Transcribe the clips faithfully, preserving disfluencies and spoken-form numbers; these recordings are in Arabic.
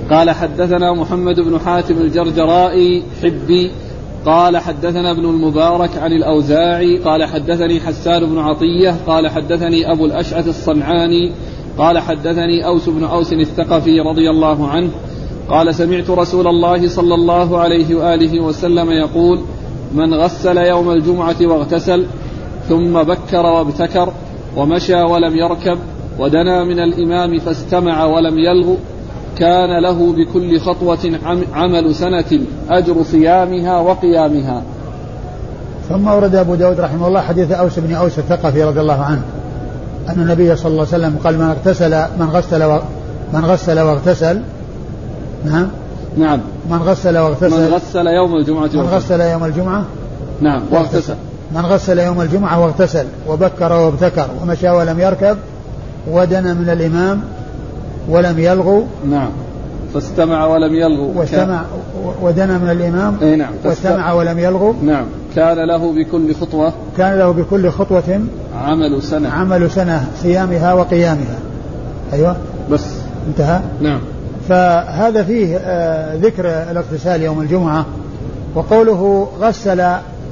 قال حدثنا محمد بن حاتم الجرجرائي حبي قال حدثنا ابن المبارك عن الأوزاعي قال حدثني حسان بن عطية قال حدثني أبو الأشعث الصنعاني قال حدثني أوس بن أوس الثقفي رضي الله عنه قال سمعت رسول الله صلى الله عليه وآله وسلم يقول من غسل يوم الجمعة واغتسل ثم بكر وابتكر ومشى ولم يركب ودنا من الإمام فاستمع ولم يلغ كان له بكل خطوة عمل سنة أجر صيامها وقيامها. ثم ورد أبو داود رحمه الله حديث أوس بن أوس الثقفي رضي الله عنه أن النبي صلى الله عليه وسلم قال من اغتسل من غسل و من غسل واغتسل نعم نعم من غسل واغتسل من غسل يوم الجمعة من غسل يوم الجمعة نعم واغتسل من غسل يوم الجمعة واغتسل وبكر وابتكر ومشى ولم يركب ودنا من الإمام ولم يلغو نعم فاستمع ولم يلغو واستمع ودنا من الإمام اي نعم واستمع ولم يلغو نعم كان له بكل خطوة كان له بكل خطوة عمل سنة عمل سنة صيامها وقيامها. أيوة بس انتهى. نعم. فهذا فيه آه ذكر الاغتسال يوم الجمعة وقوله غسل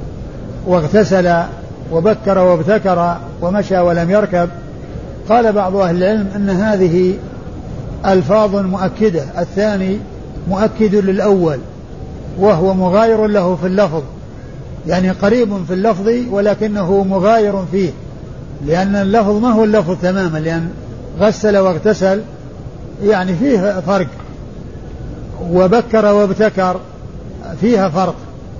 واغتسل وبكر وابتكر ومشى ولم يركب. قال بعض أهل العلم أن هذه ألفاظ مؤكدة، الثاني مؤكد للأول وهو مغاير له في اللفظ، يعني قريب في اللفظ ولكنه مغاير فيه، لأن اللفظ ما هو اللفظ تماما، لأن غسل واغتسل يعني فيه فرق، وبكر وابتكر فيها فرق.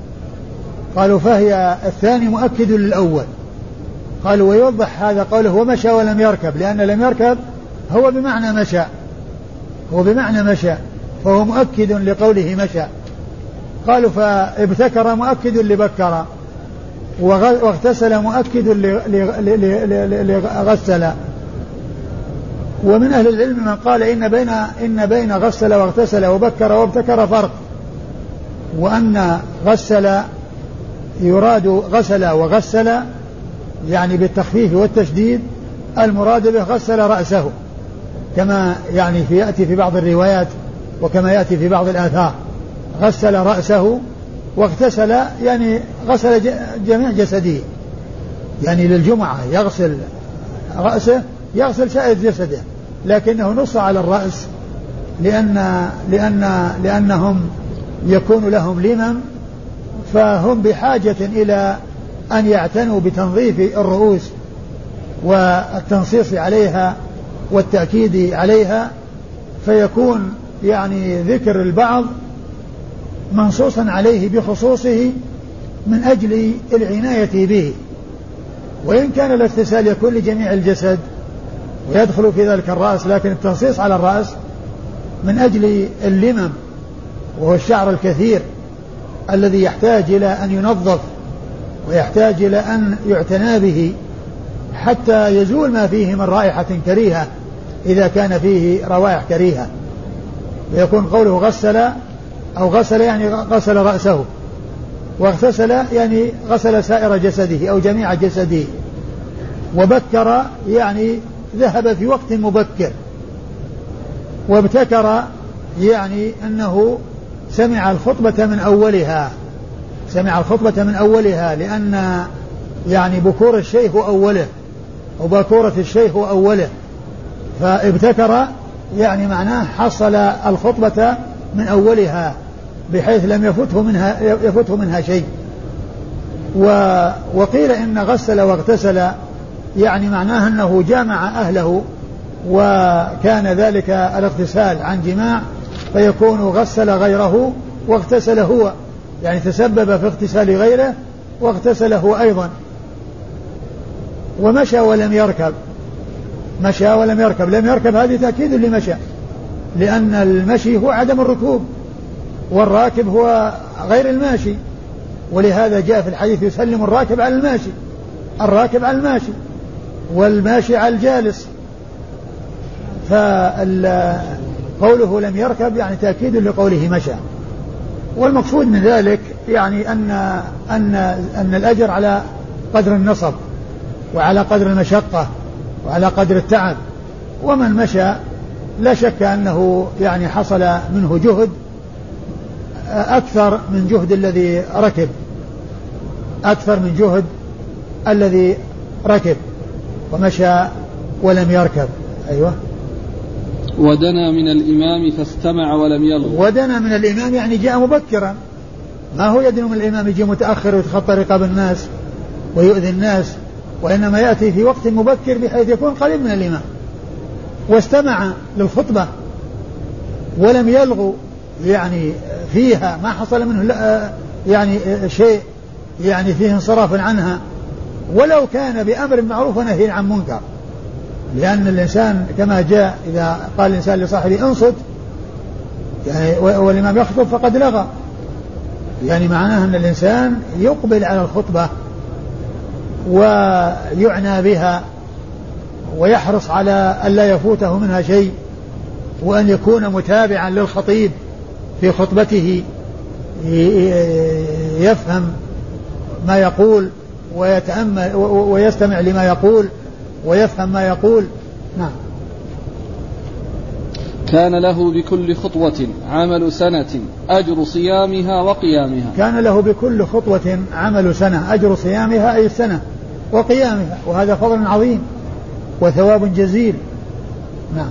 قالوا فهي الثاني مؤكد للأول. قالوا ويوضح هذا قوله ومشى ولم يركب، لأن لم يركب هو بمعنى مشى، هو بمعنى مشى، فهو مؤكد لقوله مشى. قالوا فابتكر مؤكد لبكر، واغتسل مؤكد لغسل. ومن أهل العلم من قال إن بين إن بين غسل واغتسل وبكر وابتكر فرق، وأن غسل يراد غسل وغسل يعني بالتخفيف والتشديد، المراد به غسل رأسه كما يعني في يأتي في بعض الروايات وكما يأتي في بعض الآثار، غسل رأسه، واغتسل يعني غسل جميع جسده، يعني للجمعة يغسل رأسه يغسل سائر جسده، لكنه نص على الرأس لأن لأن لأنهم يكون لهم لمم، فهم بحاجة إلى أن يعتنوا بتنظيف الرؤوس والتنصيص عليها والتأكيد عليها، فيكون يعني ذكر البعض منصوصا عليه بخصوصه من أجل العناية به. وإن كان الاغتسال يكون لجميع الجسد ويدخل في ذلك الرأس، لكن التنصيص على الرأس من أجل اللمم وهو الشعر الكثير الذي يحتاج إلى أن ينظف ويحتاج إلى أن يعتنى به حتى يزول ما فيه من رائحة كريهة إذا كان فيه روائح كريهة. ويكون قوله غسل أو غسل يعني غسل رأسه، واغتسل يعني غسل سائر جسده أو جميع جسده، وبكر يعني ذهب في وقت مبكر، وابتكر يعني أنه سمع الخطبة من أولها، سمع الخطبة من أولها، لأن يعني بكور الشيء هو أوله وبكورة الشيء هو أوله، فابتكر يعني معناه حصل الخطبة من أولها بحيث لم يفته منها يفته منها شيء. وقيل إن غسل واغتسل يعني معناه أنه جامع أهله، وكان ذلك الاغتسال عن جماع، فيكون غسل غيره واغتسل هو، يعني تسبب في اغتسال غيره واغتسل هو أيضا. ومشى ولم يركب، مشى ولم يركب، لم يركب هذه تأكيد لمشى، لأن المشي هو عدم الركوب والراكب هو غير الماشي، ولهذا جاء في الحديث يسلم الراكب على الماشي، الراكب على الماشي والماشي على الجالس. فقوله لم يركب يعني تأكيد لقوله مشى. والمقصود من ذلك يعني أن أن أن الأجر على قدر النصب وعلى قدر المشقة وعلى قدر التعب. ومن مشى لا شك أنه يعني حصل منه جهد أكثر من جهد الذي ركب أكثر من جهد الذي ركب ومشى ولم يركب. أيوة. ودنا من الإمام فاستمع ولم يلغ. ودنا من الإمام يعني جاء مبكرا، ما هو يدنو من الإمام يجي متأخر ويتخطى رقاب الناس ويؤذي الناس، وإنما يأتي في وقت مبكر بحيث يكون قريب من الإمام. واستمع للخطبة ولم يلغو يعني فيها، ما حصل منه يعني شيء يعني فيه انصراف عنها، ولو كان بأمر معروف ونهي عن منكر، لأن الإنسان كما جاء إذا قال الإنسان لصاحبه انصت يعني والإمام يخطب فقد لغى، يعني معناه أن الإنسان يقبل على الخطبة ويعنى بها ويحرص على أن لا يفوته منها شيء، وأن يكون متابعا للخطيب في خطبته يفهم ما يقول ويتأمل ويستمع لما يقول ويفهم ما يقول. نعم. كان له بكل خطوة عمل سنة أجر صيامها وقيامها. كان له بكل خطوة عمل سنة أجر صيامها أي السنة وقيامها، وهذا فضل عظيم وثواب جزيل. نعم.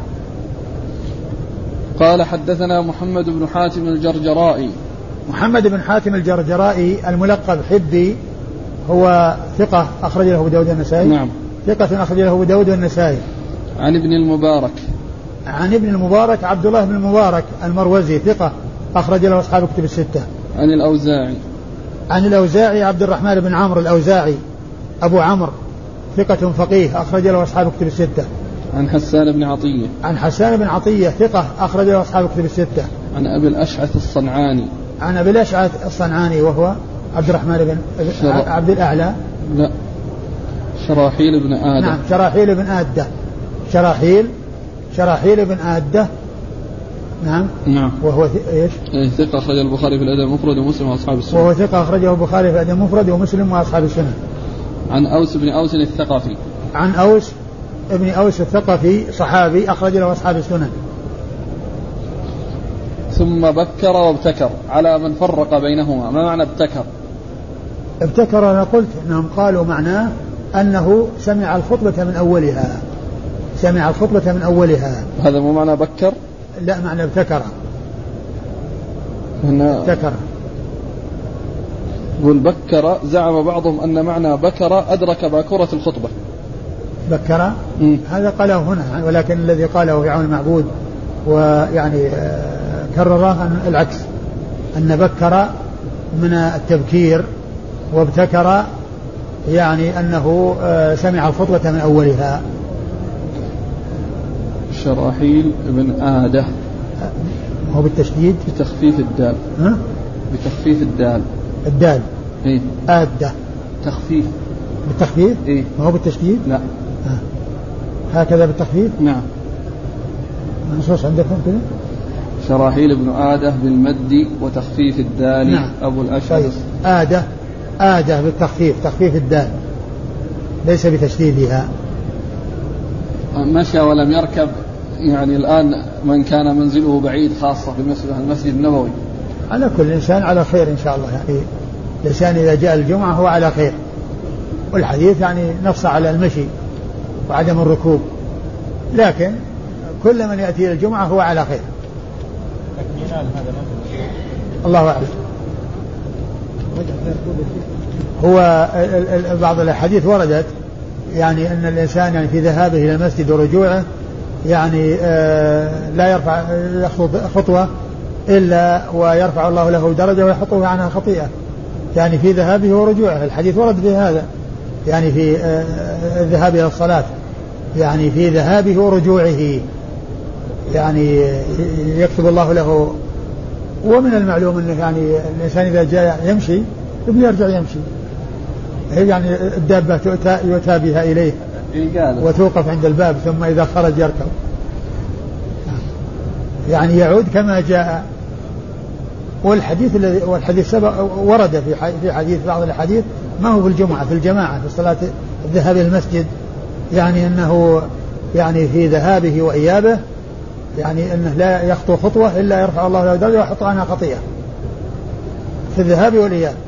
قال حدثنا محمد بن حاتم الجرجرائي. محمد بن حاتم الجرجرائي الملقب حبي هو ثقة أخرج له أبو داود والنسائي. نعم. ثقة أخرج له أبو داود والنسائي. عن ابن المبارك. عن ابن المبارك عبد الله بن المبارك المروزي ثقة أخرج له أصحاب كتب الستة. عن الأوزاعي. عن الأوزاعي عبد الرحمن بن عمرو الأوزاعي أبو عمرو ثقة فقيه أخرج له أصحاب كتب الستة. عن حسان بن عطية. عن حسان بن عطية ثقة أخرج له أصحاب كتب الستة. عن أبي الأشعث الصنعاني. عن أبي الأشعث الصنعاني وهو عبد الرحمن بن شر... عبد الأعلى. لا شراحيل بن آدة. نعم شراحيل بن آدة. شراحيل شراحيل بن آدة. نعم. نعم. وهو ايش؟ ثقة أخرج البخاري في الأدب المفرد ومسلم وأصحاب السنة. وهو ثقة أخرجه البخاري في الأدب المفرد ومسلم وأصحاب السنة. عن أوس بن أوس الثقفي. عن أوس ابن أوس الثقفي صحابي أخرج له أصحاب السنن. ثم بكر وابتكر على من فرق بينهما. ما معنى ابتكر؟ ابتكر أنا قلت أنهم قالوا معناه أنه سمع الخطبة من أولها. سمع الخطبة من أولها. هذا مو معنى بكر؟ لا معنى ابتكر. هنا ابتكر. يقول بكر. زعم بعضهم أن معنى بكر أدرك باكورة الخطبة. بكر م. هذا قاله هنا، ولكن الذي قاله في عون المعبود ويعني كرره العكس، أن بكر من التبكير وابتكر يعني أنه سمع الخطبة من أولها. شراحيل بن آدة. هو بالتشديد بتخفيف الدال. ها؟ بتخفيف الدال. الدال. إيه؟ آدة. تخفيف. بالتخفيف؟ إيه؟ ما هو بالتشديد؟ لا. آه. هكذا بالتخفيف؟ نعم. منصوص عندكم كذا؟ شراحيل بن آدة بالمد وتخفيف الدال. نعم. أبو الأشعث. طيب. آدة آدة بالتخفيف، تخفيف الدال ليس بتشديدها. مشى ولم يركب، يعني الآن من كان منزله بعيد خاصة في المسجد النبوي. على كل إنسان على خير إن شاء الله، يعني الإنسان إذا جاء الجمعة هو على خير، والحديث يعني نص على المشي وعدم الركوب، لكن كل من يأتي الجمعة هو على خير. الله أعلم. هو بعض الحديث وردت يعني أن الإنسان يعني في ذهابه إلى المسجد ورجوعه يعني آه لا يرفع يخطو خطوة إلا ويرفع الله له درجة ويحطه عنها خطيئة، يعني في ذهابه ورجوعه. الحديث ورد في هذا، يعني في آه الذهاب إلى الصلاة، يعني في ذهابه ورجوعه يعني يكتب الله له. ومن المعلوم أنه يعني الإنسان إذا جاء يمشي يرجع يمشي، يعني الدابة يؤتى بها إليه وتوقف عند الباب، ثم إذا خرج يركب، يعني يعود كما جاء. والحديث الذي والحديث سبق ورد في في حديث بعض الحديث ما هو في الجمعة، في الجماعة في صلاة الذهاب إلى المسجد، يعني أنه يعني في ذهابه وإيابه يعني أنه لا يخطو خطوة إلا يرفع الله له درجة ويحط عنها خطيئة في الذهاب والإياب.